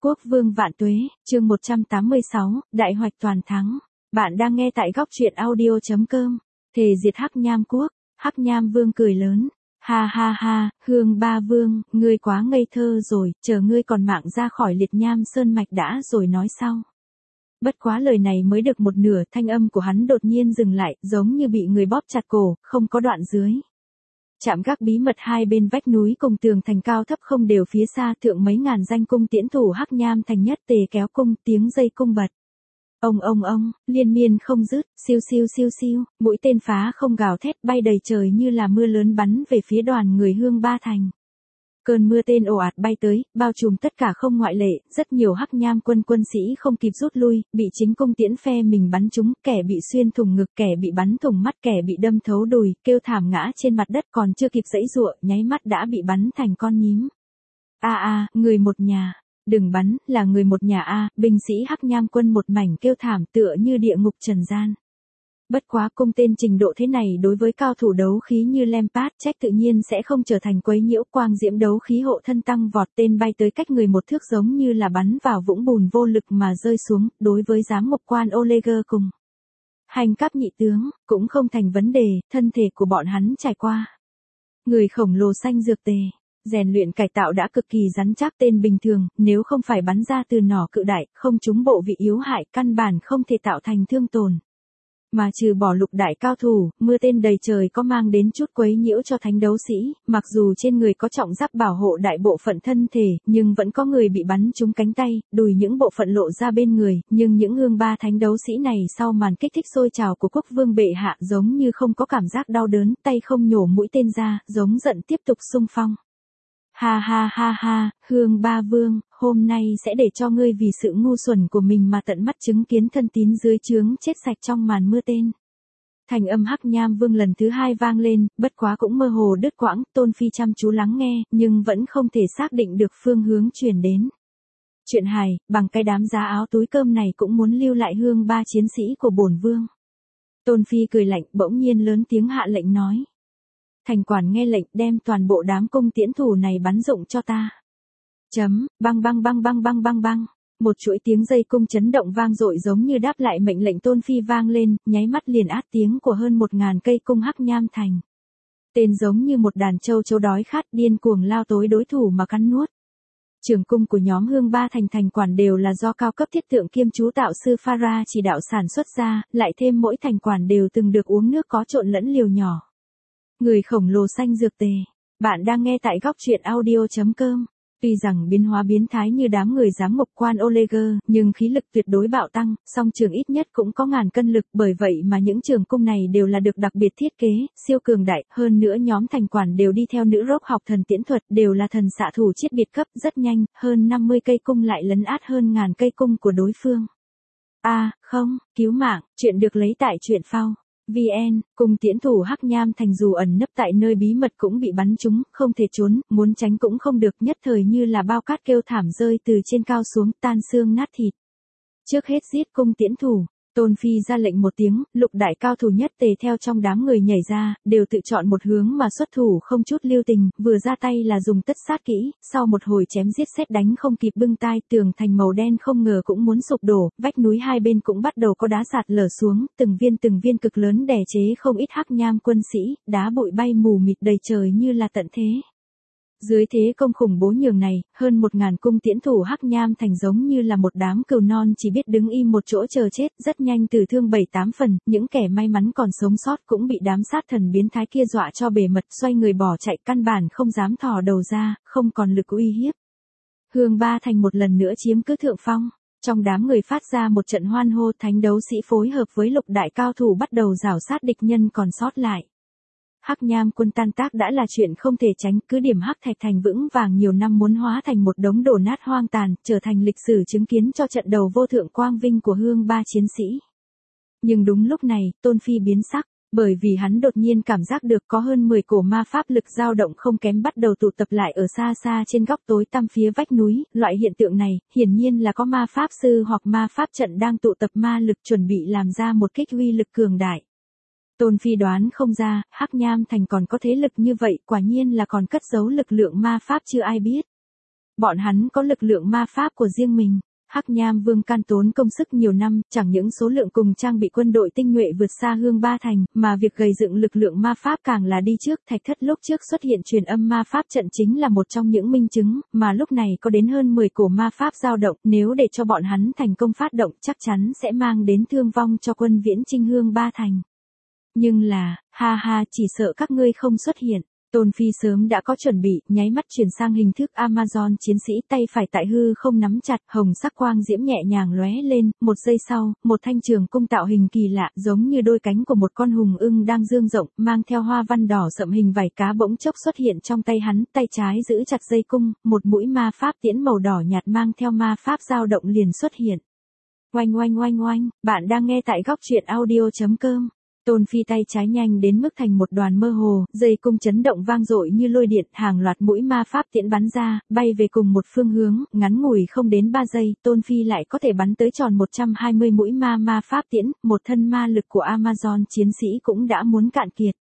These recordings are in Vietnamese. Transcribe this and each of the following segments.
Quốc vương vạn tuế, chương 186, Đại hoạch toàn thắng. Bạn đang nghe tại góc truyện audio.com. Thề diệt Hắc Nham Quốc. Hắc Nham Vương cười lớn. Ha ha ha, Hương Ba Vương, ngươi quá ngây thơ rồi, chờ ngươi còn mạng ra khỏi liệt nham sơn mạch đã rồi nói sau. Bất quá lời này mới được một nửa, thanh âm của hắn đột nhiên dừng lại, giống như bị người bóp chặt cổ, không có đoạn dưới. Trạm gác bí mật hai bên vách núi cùng tường thành cao thấp không đều phía xa thượng mấy ngàn danh cung tiễn thủ Hắc Nham thành nhất tề kéo cung, tiếng dây cung bật. Ông, liên miên không dứt, siêu siêu, mũi tên phá không gào thét bay đầy trời như là mưa lớn bắn về phía đoàn người Hương Ba thành. Cơn mưa tên ồ ạt bay tới, bao trùm tất cả không ngoại lệ, rất nhiều Hắc Nham quân sĩ không kịp rút lui, bị chính cung tiễn phe mình bắn trúng, kẻ bị xuyên thủng ngực, kẻ bị bắn thủng mắt, kẻ bị đâm thấu đùi, kêu thảm ngã trên mặt đất còn chưa kịp giãy giụa, nháy mắt đã bị bắn thành con nhím. Người một nhà, đừng bắn, là người một nhà binh sĩ Hắc Nham quân một mảnh kêu thảm tựa như địa ngục trần gian. Bất quá cung tên trình độ thế này đối với cao thủ đấu khí như Lampard Check tự nhiên sẽ không trở thành quấy nhiễu, quang diễm đấu khí hộ thân tăng vọt, tên bay tới cách người một thước giống như là bắn vào vũng bùn vô lực mà rơi xuống, đối với giám mục quan Oleger cùng hành cấp nhị tướng, cũng không thành vấn đề, thân thể của bọn hắn trải qua người khổng lồ xanh dược tề, rèn luyện cải tạo đã cực kỳ rắn chắc, tên bình thường, nếu không phải bắn ra từ nỏ cự đại, không trúng bộ vị yếu hại, căn bản không thể tạo thành thương tổn. Mà trừ bỏ lục đại cao thủ, mưa tên đầy trời có mang đến chút quấy nhiễu cho thánh đấu sĩ, mặc dù trên người có trọng giáp bảo hộ đại bộ phận thân thể, nhưng vẫn có người bị bắn trúng cánh tay, đùi, những bộ phận lộ ra bên người, nhưng những Hương Ba thánh đấu sĩ này sau màn kích thích sôi trào của quốc vương bệ hạ giống như không có cảm giác đau đớn, tay không nhổ mũi tên ra, giống giận tiếp tục xung phong. Ha, Hương Ba Vương, hôm nay sẽ để cho ngươi vì sự ngu xuẩn của mình mà tận mắt chứng kiến thân tín dưới trướng chết sạch trong màn mưa tên. Thành âm Hắc Nham Vương lần thứ hai vang lên, bất quá cũng mơ hồ đứt quãng, Tôn Phi chăm chú lắng nghe, nhưng vẫn không thể xác định được phương hướng truyền đến. Chuyện hài, bằng cái đám giá áo túi cơm này cũng muốn lưu lại Hương Ba chiến sĩ của bổn vương. Tôn Phi cười lạnh, bỗng nhiên lớn tiếng hạ lệnh nói. Thành quản nghe lệnh, đem toàn bộ đám cung tiễn thủ này bắn dụng cho ta. Băng. Một chuỗi tiếng dây cung chấn động vang dội giống như đáp lại mệnh lệnh Tôn Phi vang lên, nháy mắt liền át tiếng của hơn 1000 cây cung Hắc Nham thành. Tên giống như một đàn trâu đói khát điên cuồng lao tối đối thủ mà cắn nuốt. Trưởng cung của nhóm Hương Ba thành quản đều là do cao cấp thiết tượng kiêm chú tạo sư Farah chỉ đạo sản xuất ra, lại thêm mỗi thành quản đều từng được uống nước có trộn lẫn liều nhỏ. Người khổng lồ xanh dược tề. Bạn đang nghe tại góc truyện audio.com. Tuy rằng biến hóa biến thái như đám người giám mục quan Oleger, nhưng khí lực tuyệt đối bạo tăng, song trường ít nhất cũng có 1000 cân lực, bởi vậy mà những trường cung này đều là được đặc biệt thiết kế, siêu cường đại, hơn nữa nhóm thành quản đều đi theo nữ rốc học thần tiễn thuật, đều là thần xạ thủ chiết biệt cấp, rất nhanh, hơn 50 cây cung lại lấn át hơn 1000 cây cung của đối phương. Không, cứu mạng, chuyện được lấy tại truyện phao. VN, cùng tiễn thủ Hắc Nham thành dù ẩn nấp tại nơi bí mật cũng bị bắn trúng, không thể trốn, muốn tránh cũng không được, nhất thời như là bao cát kêu thảm rơi từ trên cao xuống, tan xương nát thịt. Trước hết giết cung tiễn thủ, Tôn Phi ra lệnh một tiếng, lục đại cao thủ nhất tề theo trong đám người nhảy ra, đều tự chọn một hướng mà xuất thủ không chút lưu tình, vừa ra tay là dùng tất sát kỹ, sau một hồi chém giết sét đánh không kịp bưng tai, tường thành màu đen không ngờ cũng muốn sụp đổ, vách núi hai bên cũng bắt đầu có đá sạt lở xuống, từng viên cực lớn đè chế không ít Hắc Nham quân sĩ, đá bụi bay mù mịt đầy trời như là tận thế. Dưới thế công khủng bố nhường này, hơn 1000 cung tiễn thủ Hắc Nham thành giống như là một đám cừu non chỉ biết đứng im một chỗ chờ chết, rất nhanh tử thương 7-8 phần, những kẻ may mắn còn sống sót cũng bị đám sát thần biến thái kia dọa cho bề mật, xoay người bỏ chạy, căn bản không dám thò đầu ra, không còn lực uy hiếp. Hương Ba thành một lần nữa chiếm cứ thượng phong, trong đám người phát ra một trận hoan hô, thánh đấu sĩ phối hợp với lục đại cao thủ bắt đầu rảo sát địch nhân còn sót lại. Hắc Nham quân tan tác đã là chuyện không thể tránh, cứ điểm Hắc Thạch thành vững vàng nhiều năm muốn hóa thành một đống đổ nát hoang tàn, trở thành lịch sử chứng kiến cho trận đầu vô thượng quang vinh của Hương Ba chiến sĩ. Nhưng đúng lúc này, Tôn Phi biến sắc, bởi vì hắn đột nhiên cảm giác được có hơn 10 cổ ma pháp lực dao động không kém bắt đầu tụ tập lại ở xa xa trên góc tối tăm phía vách núi, loại hiện tượng này, hiển nhiên là có ma pháp sư hoặc ma pháp trận đang tụ tập ma lực chuẩn bị làm ra một kích uy lực cường đại. Tôn Phi đoán không ra, Hắc Nham thành còn có thế lực như vậy, quả nhiên là còn cất giấu lực lượng ma pháp chưa ai biết. Bọn hắn có lực lượng ma pháp của riêng mình. Hắc Nham Vương can tốn công sức nhiều năm, chẳng những số lượng cùng trang bị quân đội tinh nhuệ vượt xa Hương Ba Thành, mà việc gầy dựng lực lượng ma pháp càng là đi trước. Thạch Thất lúc trước xuất hiện truyền âm ma pháp trận chính là một trong những minh chứng, mà lúc này có đến hơn 10 cổ ma pháp dao động, nếu để cho bọn hắn thành công phát động chắc chắn sẽ mang đến thương vong cho quân viễn chinh Hương Ba Thành. Nhưng là, ha ha, chỉ sợ các ngươi không xuất hiện. Tôn Phi sớm đã có chuẩn bị, nháy mắt chuyển sang hình thức Amazon chiến sĩ, tay phải tại hư không nắm chặt, hồng sắc quang diễm nhẹ nhàng lóe lên, một giây sau, một thanh trường cung tạo hình kỳ lạ, giống như đôi cánh của một con hùng ưng đang dương rộng, mang theo hoa văn đỏ sậm hình vảy cá bỗng chốc xuất hiện trong tay hắn, tay trái giữ chặt dây cung, một mũi ma pháp tiễn màu đỏ nhạt mang theo ma pháp dao động liền xuất hiện. Oanh oanh oanh oanh, bạn đang nghe tại góc truyện audio.com. Tôn Phi tay trái nhanh đến mức thành một đoàn mơ hồ, dây cung chấn động vang dội như lôi điện, hàng loạt mũi ma pháp tiễn bắn ra, bay về cùng một phương hướng, ngắn ngủi không đến 3 giây, Tôn Phi lại có thể bắn tới tròn 120 mũi ma pháp tiễn, một thân ma lực của Amazon chiến sĩ cũng đã muốn cạn kiệt.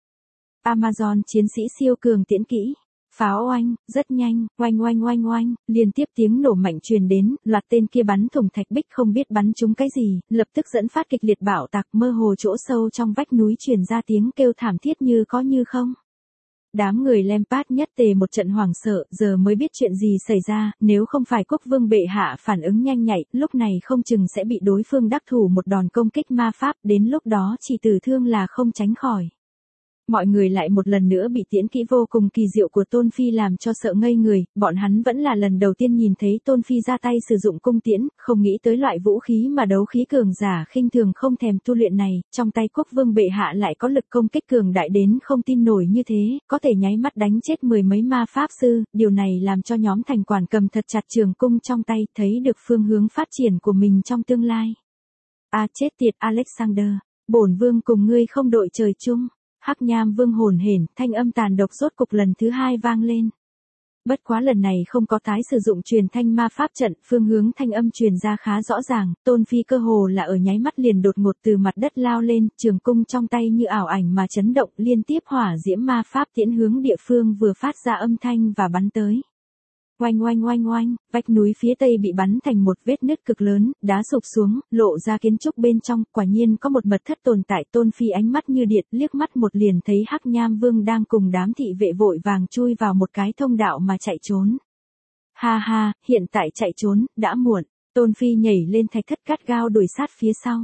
Amazon chiến sĩ siêu cường tiễn kỹ. Pháo oanh, rất nhanh, oanh oanh oanh oanh, liên tiếp tiếng nổ mạnh truyền đến, loạt tên kia bắn thủng thạch bích không biết bắn trúng cái gì, lập tức dẫn phát kịch liệt bạo tạc, mơ hồ chỗ sâu trong vách núi truyền ra tiếng kêu thảm thiết như có như không. Đám người Lampard nhất tề một trận hoảng sợ, giờ mới biết chuyện gì xảy ra, nếu không phải quốc vương bệ hạ phản ứng nhanh nhạy, lúc này không chừng sẽ bị đối phương đắc thủ một đòn công kích ma pháp, đến lúc đó chỉ tử thương là không tránh khỏi. Mọi người lại một lần nữa bị tiễn kỹ vô cùng kỳ diệu của Tôn Phi làm cho sợ ngây người, bọn hắn vẫn là lần đầu tiên nhìn thấy Tôn Phi ra tay sử dụng cung tiễn, không nghĩ tới loại vũ khí mà đấu khí cường giả khinh thường không thèm tu luyện này, trong tay quốc vương bệ hạ lại có lực công kích cường đại đến không tin nổi như thế, có thể nháy mắt đánh chết 10 mấy ma pháp sư, điều này làm cho nhóm thành quản cầm thật chặt trường cung trong tay, thấy được phương hướng phát triển của mình trong tương lai. À chết tiệt Alexander, bổn vương cùng ngươi không đội trời chung. Hắc Nham Vương hồn hển, thanh âm tàn độc rốt cục lần thứ 2 vang lên. Bất quá lần này không có tái sử dụng truyền thanh ma pháp trận, phương hướng thanh âm truyền ra khá rõ ràng, Tôn Phi cơ hồ là ở nháy mắt liền đột ngột từ mặt đất lao lên, trường cung trong tay như ảo ảnh mà chấn động, liên tiếp hỏa diễm ma pháp tiễn hướng địa phương vừa phát ra âm thanh và bắn tới. Oanh oanh oanh oanh, vách núi phía tây bị bắn thành một vết nứt cực lớn, đá sụp xuống, lộ ra kiến trúc bên trong, quả nhiên có một mật thất tồn tại. Tôn Phi ánh mắt như điện, liếc mắt một liền thấy Hắc Nham Vương đang cùng đám thị vệ vội vàng chui vào một cái thông đạo mà chạy trốn. Ha ha, hiện tại chạy trốn, đã muộn, Tôn Phi nhảy lên thạch thất gắt gao đuổi sát phía sau.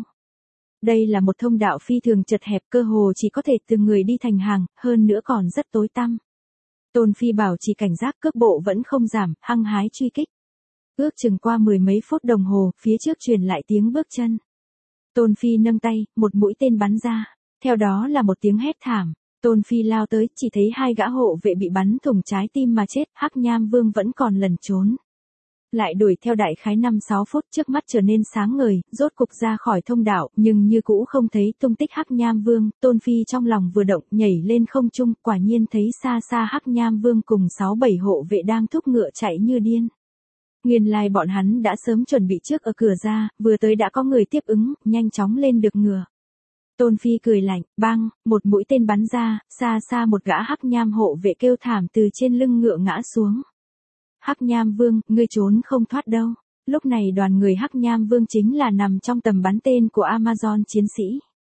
Đây là một thông đạo phi thường chật hẹp, cơ hồ chỉ có thể từng người đi thành hàng, hơn nữa còn rất tối tăm. Tôn Phi bảo trì cảnh giác, cước bộ vẫn không giảm, hăng hái truy kích. Ước chừng qua 10 mấy phút đồng hồ, phía trước truyền lại tiếng bước chân. Tôn Phi nâng tay, một mũi tên bắn ra, theo đó là một tiếng hét thảm. Tôn Phi lao tới, chỉ thấy 2 gã hộ vệ bị bắn thủng trái tim mà chết, Hắc Nham Vương vẫn còn lẩn trốn. Lại đuổi theo đại khái 5-6 phút, trước mắt trở nên sáng ngời, rốt cục ra khỏi thông đạo, nhưng như cũ không thấy tung tích Hắc Nham Vương. Tôn Phi trong lòng vừa động, nhảy lên không trung, quả nhiên thấy xa xa Hắc Nham Vương cùng 6-7 hộ vệ đang thúc ngựa chạy như điên. Nguyên lai bọn hắn đã sớm chuẩn bị trước ở cửa ra, vừa tới đã có người tiếp ứng, nhanh chóng lên được ngựa. Tôn Phi cười lạnh, bang, một mũi tên bắn ra, xa xa một gã Hắc Nham hộ vệ kêu thảm từ trên lưng ngựa ngã xuống. Hắc Nham Vương, ngươi trốn không thoát đâu. Lúc này đoàn người Hắc Nham Vương chính là nằm trong tầm bắn tên của Amazon chiến sĩ.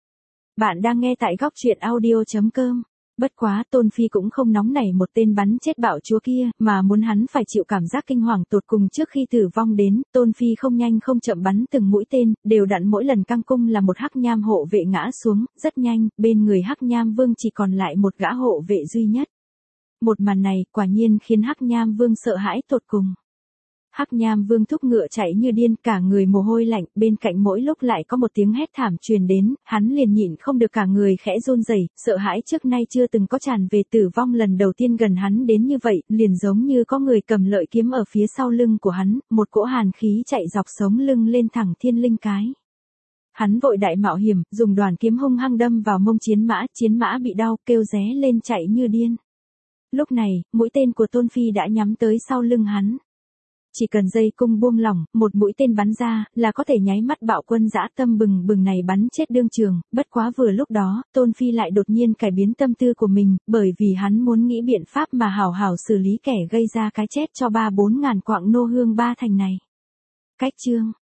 Bạn đang nghe tại góc truyện audio.com. Bất quá Tôn Phi cũng không nóng nảy một tên bắn chết bạo chúa kia, mà muốn hắn phải chịu cảm giác kinh hoàng tột cùng trước khi tử vong đến. Tôn Phi không nhanh không chậm bắn từng mũi tên, đều đặn mỗi lần căng cung là một Hắc Nham hộ vệ ngã xuống, rất nhanh, bên người Hắc Nham Vương chỉ còn lại một gã hộ vệ duy nhất. Một màn này quả nhiên khiến Hắc Nham Vương sợ hãi tột cùng. Hắc Nham Vương thúc ngựa chạy như điên, cả người mồ hôi lạnh, bên cạnh mỗi lúc lại có một tiếng hét thảm truyền đến, hắn liền nhịn không được cả người khẽ run rẩy, sợ hãi trước nay chưa từng có tràn về tử vong lần đầu tiên gần hắn đến như vậy, liền giống như có người cầm lợi kiếm ở phía sau lưng của hắn, một cỗ hàn khí chạy dọc sống lưng lên thẳng thiên linh cái. Hắn vội đại mạo hiểm, dùng đoàn kiếm hung hăng đâm vào mông chiến mã bị đau, kêu ré lên chạy như điên. Lúc này, mũi tên của Tôn Phi đã nhắm tới sau lưng hắn. chỉ cần dây cung buông lỏng, một mũi tên bắn ra, là có thể nháy mắt bạo quân dã tâm bừng bừng này bắn chết đương trường, bất quá vừa lúc đó, Tôn Phi lại đột nhiên cải biến tâm tư của mình, bởi vì hắn muốn nghĩ biện pháp mà hảo hảo xử lý kẻ gây ra cái chết cho 3-4 ngàn quạng nô hương Ba Thành này. Cách chương